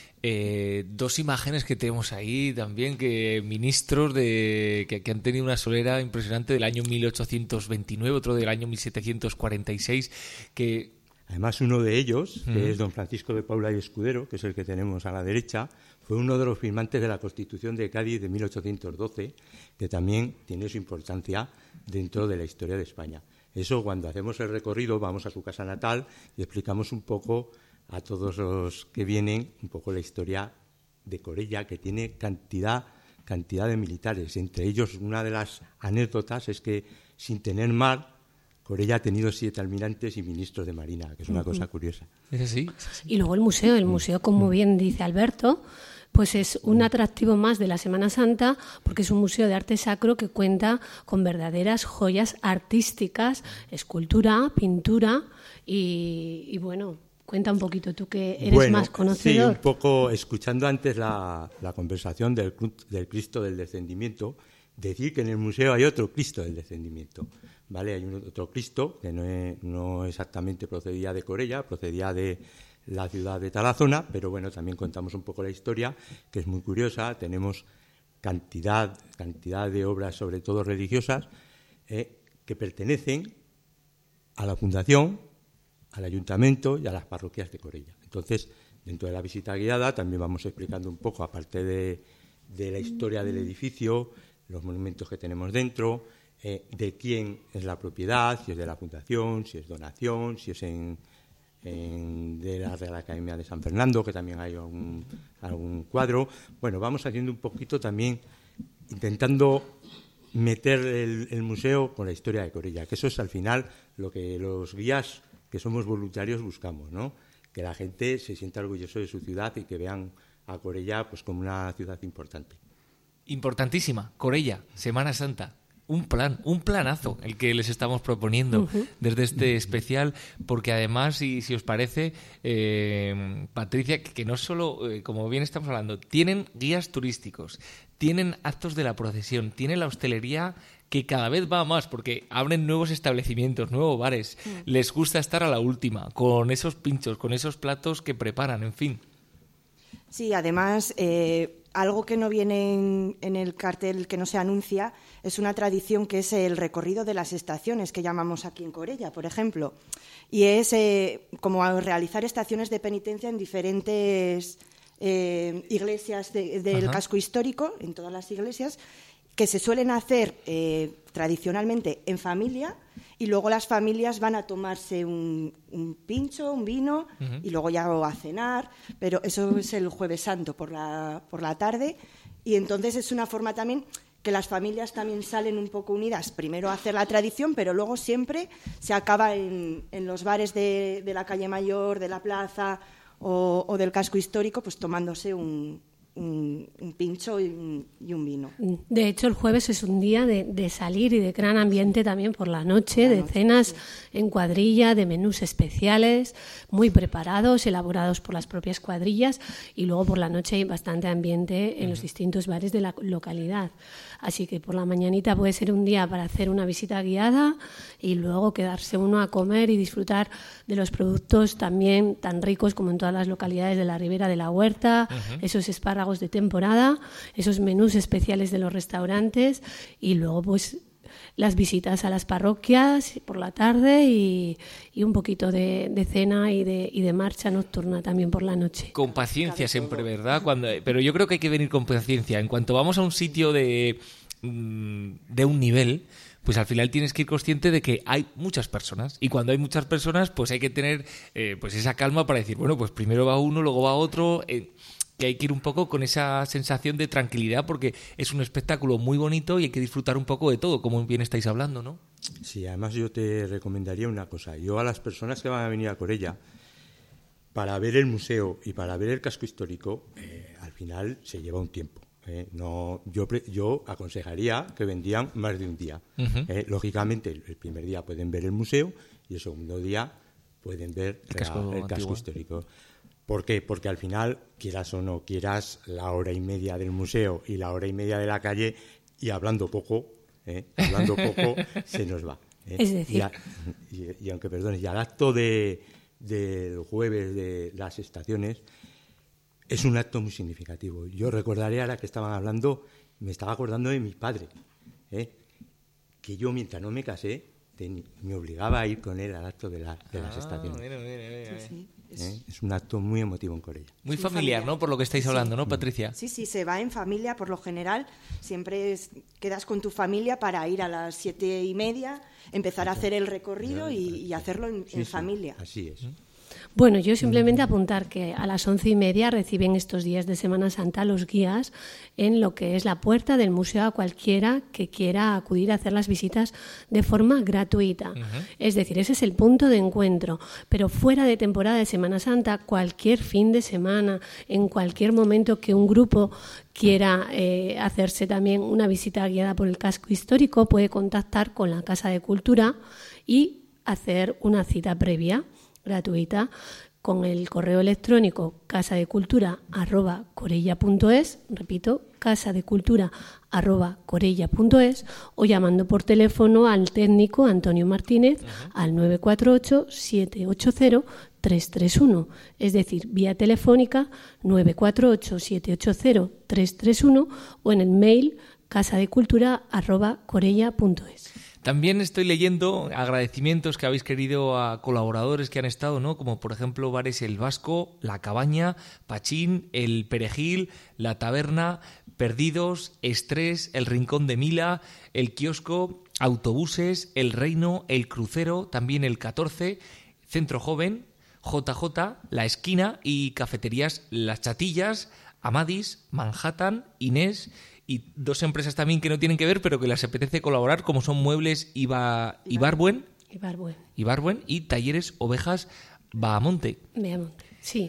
2 imágenes que tenemos ahí también, que ministros que han tenido una solera impresionante del año 1829, otro del año 1746, que... Además, uno de ellos, que es don Francisco de Paula y Escudero, que es el que tenemos a la derecha, fue uno de los firmantes de la Constitución de Cádiz de 1812, que también tiene su importancia dentro de la historia de España. Eso, cuando hacemos el recorrido, vamos a su casa natal y explicamos un poco a todos los que vienen un poco la historia de Corella, que tiene cantidad de militares. Entre ellos, una de las anécdotas es que, sin tener mar, Corella ha tenido 7 almirantes y ministros de Marina, que es una cosa curiosa. ¿Es así? Y luego el museo, como bien dice Alberto, pues es un atractivo más de la Semana Santa, porque es un museo de arte sacro que cuenta con verdaderas joyas artísticas, escultura, pintura y bueno, cuenta un poquito tú que eres más conocedor. Sí, un poco, escuchando antes la conversación del Cristo del Descendimiento, decir que en el museo hay otro Cristo del Descendimiento. ¿Vale? Hay otro Cristo que no exactamente procedía de Corella, procedía de la ciudad de Tarazona, pero bueno, también contamos un poco la historia, que es muy curiosa. Tenemos cantidad de obras, sobre todo religiosas, que pertenecen a la Fundación, al Ayuntamiento y a las parroquias de Corella. Entonces, dentro de la visita guiada también vamos explicando un poco, aparte de la historia del edificio, los monumentos que tenemos dentro, de quién es la propiedad, si es de la Fundación, si es donación, si es de la Real Academia de San Fernando, que también hay algún cuadro. Bueno, vamos haciendo un poquito también, intentando meter el museo con la historia de Corella, que eso es al final lo que los guías que somos voluntarios buscamos, ¿no? Que la gente se sienta orgulloso de su ciudad y que vean a Corella pues como una ciudad importante. Importantísima, Corella, Semana Santa. Un planazo el que les estamos proponiendo desde este especial, porque además, si os parece, Patricia, que no solo, como bien estamos hablando, tienen guías turísticos, tienen actos de la procesión, tienen la hostelería que cada vez va más, porque abren nuevos establecimientos, nuevos bares, les gusta estar a la última, con esos pinchos, con esos platos que preparan, en fin. Sí, además, algo que no viene en el cartel, que no se anuncia, es una tradición que es el recorrido de las estaciones, que llamamos aquí en Corella, por ejemplo. Y es como realizar estaciones de penitencia en diferentes iglesias del casco histórico, en todas las iglesias, que se suelen hacer tradicionalmente en familia, y luego las familias van a tomarse un pincho, un vino, y luego ya a cenar, pero eso es el Jueves Santo por la tarde, y entonces es una forma también que las familias también salen un poco unidas, primero a hacer la tradición, pero luego siempre se acaba en los bares de la calle Mayor, de la plaza o del casco histórico, pues tomándose un pincho y un vino. De hecho, el jueves es un día de salir y de gran ambiente también por la noche, de cenas en cuadrilla, de menús especiales, muy preparados, elaborados por las propias cuadrillas, y luego por la noche hay bastante ambiente en los distintos bares de la localidad. Así que por la mañanita puede ser un día para hacer una visita guiada y luego quedarse uno a comer y disfrutar de los productos también tan ricos como en todas las localidades de la Ribera de la Huerta, esos espárragos de temporada, esos menús especiales de los restaurantes, y luego pues las visitas a las parroquias por la tarde y un poquito de cena y de marcha nocturna también por la noche. Con paciencia siempre, ¿verdad? Pero yo creo que hay que venir con paciencia. En cuanto vamos a un sitio de un nivel, pues al final tienes que ir consciente de que hay muchas personas, y cuando hay muchas personas pues hay que tener pues esa calma para decir, bueno, pues primero va uno, luego va otro, que hay que ir un poco con esa sensación de tranquilidad, porque es un espectáculo muy bonito y hay que disfrutar un poco de todo, como bien estáis hablando, ¿no? Sí, además yo te recomendaría una cosa. Yo a las personas que van a venir a Corella para ver el museo y para ver el casco histórico, al final se lleva un tiempo. No, yo aconsejaría que vendrían más de un día. Lógicamente, el primer día pueden ver el museo y el segundo día pueden ver el casco histórico. ¿Por qué? Porque al final, quieras o no quieras, la hora y media del museo y la hora y media de la calle, y hablando poco se nos va. Es decir, y aunque perdones, y al acto del jueves de las estaciones es un acto muy significativo. Yo recordaré, ahora que estaban hablando, me estaba acordando de mi padre, que yo mientras no me casé me obligaba a ir con él al acto de las estaciones. Mira. Sí. Es un acto muy emotivo en Corella. Muy familiar, ¿no? Por lo que estáis hablando, ¿no, Patricia? Sí, se va en familia, por lo general. Siempre quedas con tu familia para ir a las 7:30, empezar a hacer el recorrido y hacerlo en familia. Así es. Bueno, yo simplemente apuntar que a las 11:30 reciben estos días de Semana Santa los guías en lo que es la puerta del museo a cualquiera que quiera acudir a hacer las visitas de forma gratuita. Es decir, ese es el punto de encuentro. Pero fuera de temporada de Semana Santa, cualquier fin de semana, en cualquier momento que un grupo quiera hacerse también una visita guiada por el casco histórico, puede contactar con la Casa de Cultura y hacer una cita previa gratuita con el correo electrónico casadecultura@corella.es, repito, casadecultura@corella.es, o llamando por teléfono al técnico Antonio Martínez al 948-780-331, es decir, vía telefónica 948-780-331 o en el mail casadecultura@corella.es. También estoy leyendo agradecimientos que habéis querido a colaboradores que han estado, ¿no? Como por ejemplo Bares El Vasco, La Cabaña, Pachín, El Perejil, La Taberna, Perdidos, Estrés, El Rincón de Mila, El Kiosco, Autobuses, El Reino, El Crucero, también El 14, Centro Joven, JJ, La Esquina y Cafeterías Las Chatillas, Amadis, Manhattan, Inés y dos empresas también que no tienen que ver, pero que les apetece colaborar, como son Muebles Ibarwen y Talleres Ovejas Bahamonte. Sí.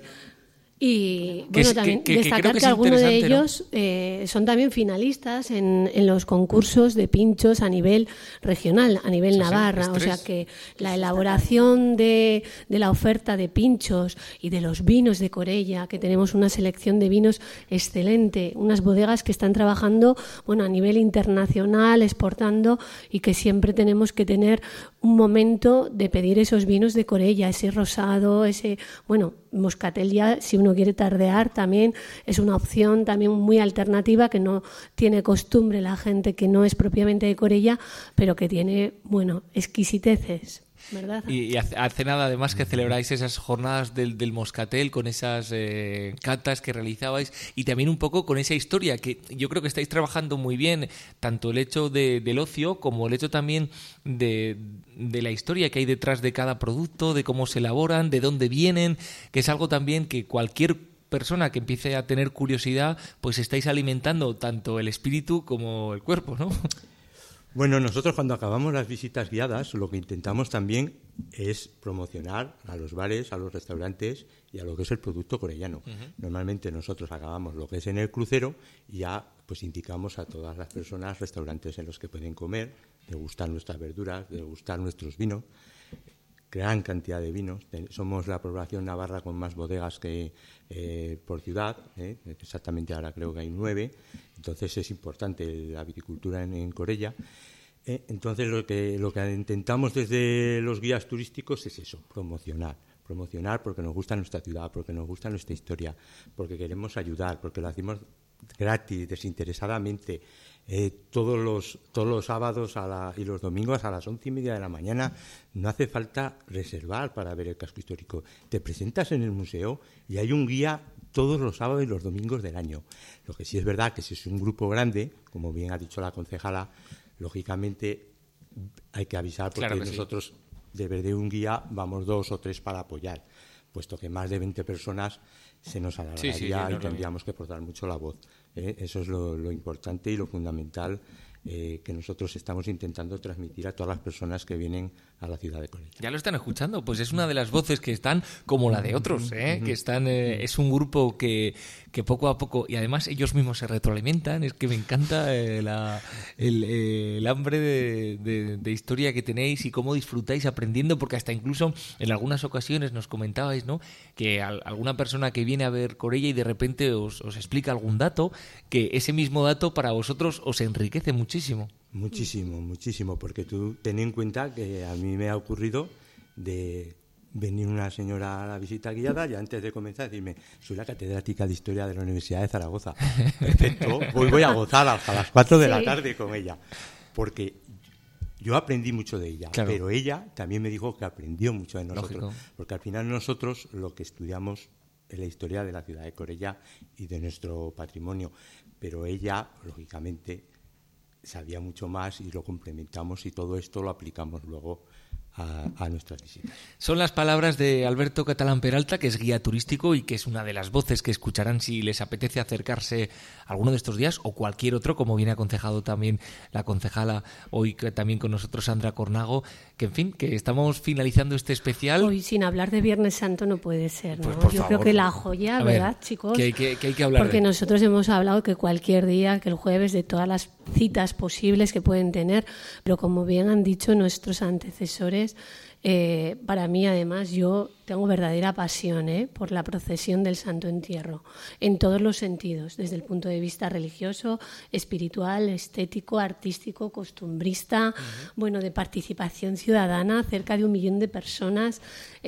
Y bueno, también destacar que algunos de ellos son también finalistas en los concursos de pinchos a nivel regional, a nivel Navarra. O sea que la elaboración de la oferta de pinchos y de los vinos de Corella, que tenemos una selección de vinos excelente, unas bodegas que están trabajando a nivel internacional, exportando, y que siempre tenemos que tener un momento de pedir esos vinos de Corella, ese rosado, ese moscatel ya, si uno quiere tardear, también es una opción también muy alternativa que no tiene costumbre la gente que no es propiamente de Corella, pero que tiene, exquisiteces, ¿verdad? Y hace nada, además, que celebráis esas jornadas del moscatel con esas catas que realizabais, y también un poco con esa historia que yo creo que estáis trabajando muy bien, tanto el hecho del ocio como el hecho también de la historia que hay detrás de cada producto, de cómo se elaboran, de dónde vienen, que es algo también que cualquier persona que empiece a tener curiosidad, pues estáis alimentando tanto el espíritu como el cuerpo, ¿no? Bueno, nosotros cuando acabamos las visitas guiadas, lo que intentamos también es promocionar a los bares, a los restaurantes y a lo que es el producto corellano. Normalmente nosotros acabamos lo que es en el crucero y ya pues indicamos a todas las personas restaurantes en los que pueden comer, degustar nuestras verduras, degustar nuestros vinos, gran cantidad de vinos. Somos la población navarra con más bodegas que por ciudad, exactamente ahora creo que hay 9, entonces es importante la viticultura en Corella. Entonces lo que intentamos desde los guías turísticos es eso, promocionar porque nos gusta nuestra ciudad, porque nos gusta nuestra historia, porque queremos ayudar, porque lo hacemos gratis, desinteresadamente. Todos los sábados y los domingos a las 11:30 de la mañana. No hace falta reservar para ver el casco histórico. Te presentas en el museo y hay un guía todos los sábados y los domingos del año. Lo que sí es verdad que si es un grupo grande, como bien ha dicho la concejala, lógicamente hay que avisar porque claro que nosotros de un guía vamos 2 o 3 para apoyar, puesto que más de 20 personas se nos alargaría y tendríamos que portar mucho la voz. Eso es lo importante y lo fundamental que nosotros estamos intentando transmitir a todas las personas que vienen a la ciudad de Corella. Ya lo están escuchando, pues es una de las voces que están como la de otros, que están, es un grupo que poco a poco, y además ellos mismos se retroalimentan. Es que me encanta el hambre de historia que tenéis y cómo disfrutáis aprendiendo, porque hasta incluso en algunas ocasiones nos comentabais, ¿no?, que alguna persona que viene a ver Corella y de repente os explica algún dato, que ese mismo dato para vosotros os enriquece muchísimo. Muchísimo, porque tú ten en cuenta que a mí me ha ocurrido de venir una señora a la visita guiada y antes de comenzar decirme: soy la catedrática de Historia de la Universidad de Zaragoza. Perfecto, voy a gozar hasta las 4 de la tarde con ella, porque yo aprendí mucho de ella, claro. Pero ella también me dijo que aprendió mucho de nosotros. Lógico. Porque al final nosotros lo que estudiamos es la historia de la ciudad de Corella y de nuestro patrimonio, pero ella, lógicamente, sabía mucho más y lo complementamos y todo esto lo aplicamos luego a nuestras visitas. Son las palabras de Alberto Catalán Peralta, que es guía turístico y que es una de las voces que escucharán si les apetece acercarse alguno de estos días o cualquier otro, como viene aconsejado también la concejala hoy también con nosotros, Sandra Cornago, que en fin, que estamos finalizando este especial. Hoy sin hablar de Viernes Santo no puede ser, ¿no? Pues por Yo favor, creo que la joya, ¿verdad, chicos? Que hay que hablar. Porque nosotros hemos hablado que cualquier día, que el jueves, de todas las citas posibles que pueden tener, pero como bien han dicho nuestros antecesores, para mí, además, yo tengo verdadera pasión por la procesión del Santo Entierro, en todos los sentidos, desde el punto de vista religioso, espiritual, estético, artístico, costumbrista, de participación ciudadana, cerca de 1 millón de personas,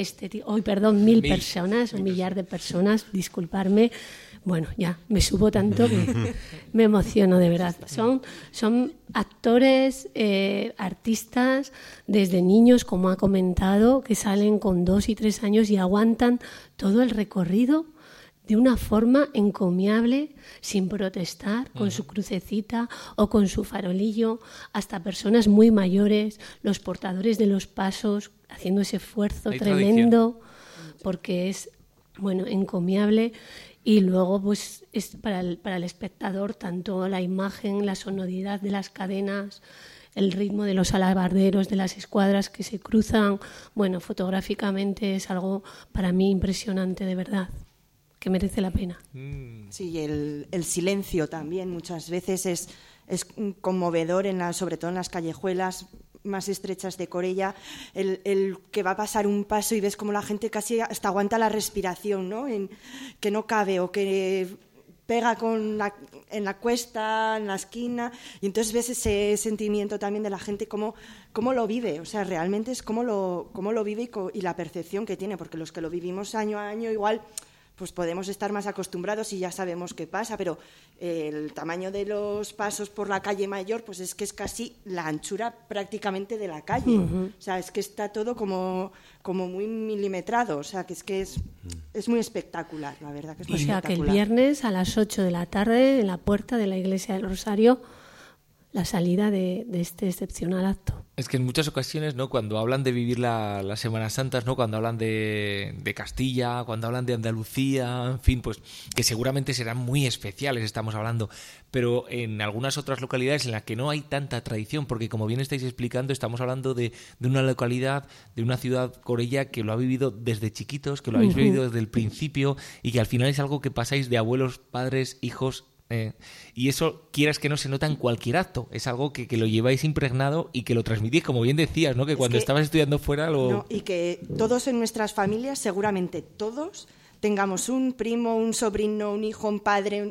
1.000 personas, 1 millar de personas, disculparme. Bueno, ya, me subo tanto que me emociono, de verdad. Son actores, artistas, desde niños, como ha comentado, que salen con 2 y 3 años y aguantan todo el recorrido de una forma encomiable, sin protestar, con su crucecita o con su farolillo, hasta personas muy mayores, los portadores de los pasos, haciendo ese esfuerzo tremendo, porque es, encomiable. Y luego, pues, es para el espectador, tanto la imagen, la sonoridad de las cadenas, el ritmo de los alabarderos, de las escuadras que se cruzan. Bueno, fotográficamente es algo para mí impresionante, de verdad, que merece la pena. Sí, el silencio también muchas veces es conmovedor, sobre todo en las callejuelas más estrechas de Corella, el que va a pasar un paso y ves como la gente casi hasta aguanta la respiración, ¿no? Que no cabe o que pega en la cuesta, en la esquina, y entonces ves ese sentimiento también de la gente, cómo lo vive, o sea, realmente es cómo lo vive y la percepción que tiene, porque los que lo vivimos año a año igual pues podemos estar más acostumbrados y ya sabemos qué pasa, pero el tamaño de los pasos por la calle Mayor pues es que es casi la anchura prácticamente de la calle. O sea, es que está todo como muy milimetrado, o sea, que es muy espectacular, la verdad que es muy espectacular. O sea, que el viernes a las 8 de la tarde en la puerta de la Iglesia del Rosario, la salida de este excepcional acto. Es que en muchas ocasiones, ¿no?, cuando hablan de vivir las Semanas Santas, ¿no?, cuando hablan de Castilla, cuando hablan de Andalucía, en fin, pues que seguramente serán muy especiales, estamos hablando, pero en algunas otras localidades en las que no hay tanta tradición, porque como bien estáis explicando, estamos hablando de una localidad, de una ciudad, Corella, que lo ha vivido desde chiquitos, que lo habéis vivido desde el principio y que al final es algo que pasáis de abuelos, padres, hijos. Y eso, quieras que no, se nota en cualquier acto. Es algo que lo lleváis impregnado y que lo transmitís, como bien decías, ¿no? Que cuando estabas estudiando fuera No, y que todos en nuestras familias, seguramente todos, tengamos un primo, un sobrino, un hijo, un padre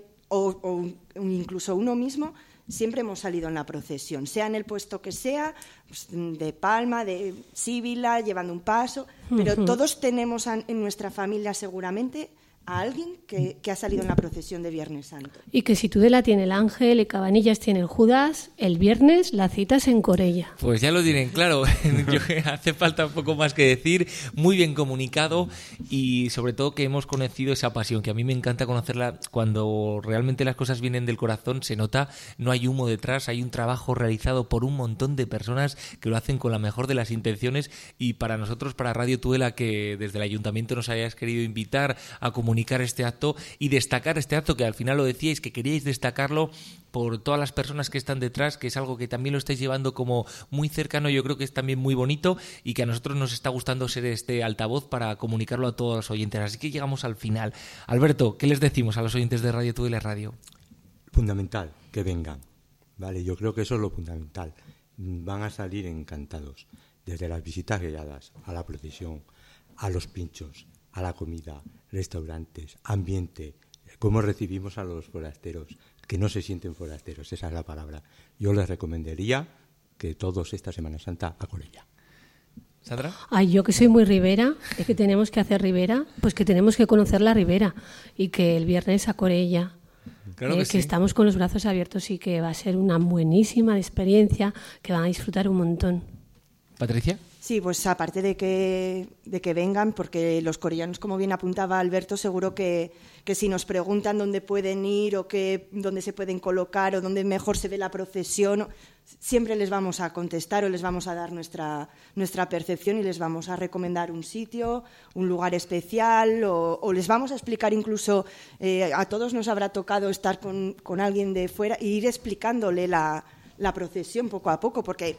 o incluso uno mismo, siempre hemos salido en la procesión, sea en el puesto que sea, pues de palma, de síbila, llevando un paso, pero todos tenemos en nuestra familia seguramente a alguien que ha salido en la procesión de Viernes Santo. Y que si Tudela tiene el Ángel y Cabanillas tiene el Judas, el viernes la cita es en Corella. Pues ya lo tienen claro. Hace falta un poco más que decir. Muy bien comunicado y sobre todo que hemos conocido esa pasión, que a mí me encanta conocerla. Cuando realmente las cosas vienen del corazón, se nota, no hay humo detrás, hay un trabajo realizado por un montón de personas que lo hacen con la mejor de las intenciones, y para nosotros, para Radio Tudela, que desde el Ayuntamiento nos hayáis querido invitar a comunicar este acto y destacar este acto, que al final lo decíais, que queríais destacarlo por todas las personas que están detrás, que es algo que también lo estáis llevando como muy cercano. Yo creo que es también muy bonito y que a nosotros nos está gustando ser este altavoz para comunicarlo a todos los oyentes. Así que llegamos al final. Alberto, ¿qué les decimos a los oyentes de Radio Tudela Radio? Fundamental, que vengan, ¿vale? Yo creo que eso es lo fundamental. Van a salir encantados, desde las visitas guiadas, a la procesión, a los pinchos, a la comida, restaurantes, ambiente, cómo recibimos a los forasteros, que no se sienten forasteros, esa es la palabra. Yo les recomendaría que todos esta Semana Santa a Corella. ¿Sandra? Ay, yo que soy muy ribera, que tenemos que hacer ribera, pues que tenemos que conocer la ribera y que el viernes a Corella. Claro que sí. Estamos con los brazos abiertos y que va a ser una buenísima experiencia, que van a disfrutar un montón. ¿Patricia? Sí, pues aparte de que vengan, porque los corellanos, como bien apuntaba Alberto, seguro que si nos preguntan dónde pueden ir o dónde se pueden colocar o dónde mejor se ve la procesión, siempre les vamos a contestar o les vamos a dar nuestra percepción y les vamos a recomendar un sitio, un lugar especial o les vamos a explicar incluso, a todos nos habrá tocado estar con alguien de fuera e ir explicándole la procesión poco a poco, porque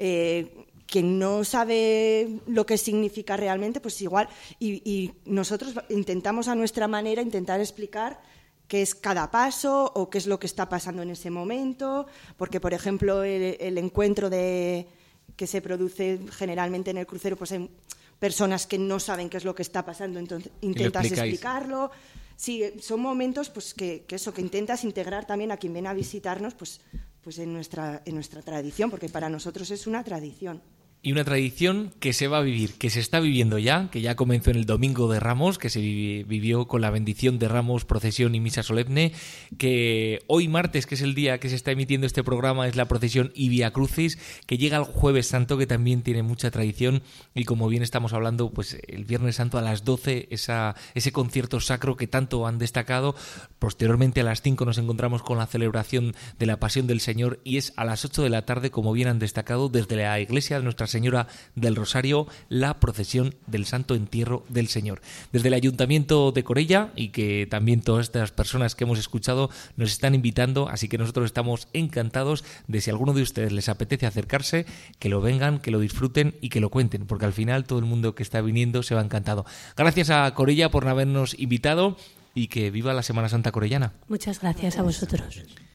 quien no sabe lo que significa realmente, pues igual, y nosotros intentamos a nuestra manera intentar explicar qué es cada paso o qué es lo que está pasando en ese momento, porque, por ejemplo, el encuentro que se produce generalmente en el crucero, pues hay personas que no saben qué es lo que está pasando, entonces intentas explicarlo. Sí, son momentos pues que intentas integrar también a quien viene a visitarnos pues en nuestra tradición, porque para nosotros es una tradición. Y una tradición que se va a vivir, que se está viviendo ya, que ya comenzó en el Domingo de Ramos, que se vivió con la bendición de Ramos, procesión y misa solemne, que hoy martes, que es el día que se está emitiendo este programa, es la procesión y Vía Crucis, que llega el Jueves Santo, que también tiene mucha tradición, y como bien estamos hablando, pues el Viernes Santo a las 12, ese concierto sacro que tanto han destacado. Posteriormente a las 5 nos encontramos con la celebración de la Pasión del Señor, y es a las 8 de la tarde, como bien han destacado, desde la iglesia de Nuestra Señora del Rosario, la procesión del Santo Entierro del Señor. Desde el Ayuntamiento de Corella, y que también todas estas personas que hemos escuchado nos están invitando, así que nosotros estamos encantados de, si a alguno de ustedes les apetece acercarse, que lo vengan, que lo disfruten y que lo cuenten, porque al final todo el mundo que está viniendo se va encantado. Gracias a Corella por habernos invitado y que viva la Semana Santa corellana. Muchas gracias a vosotros.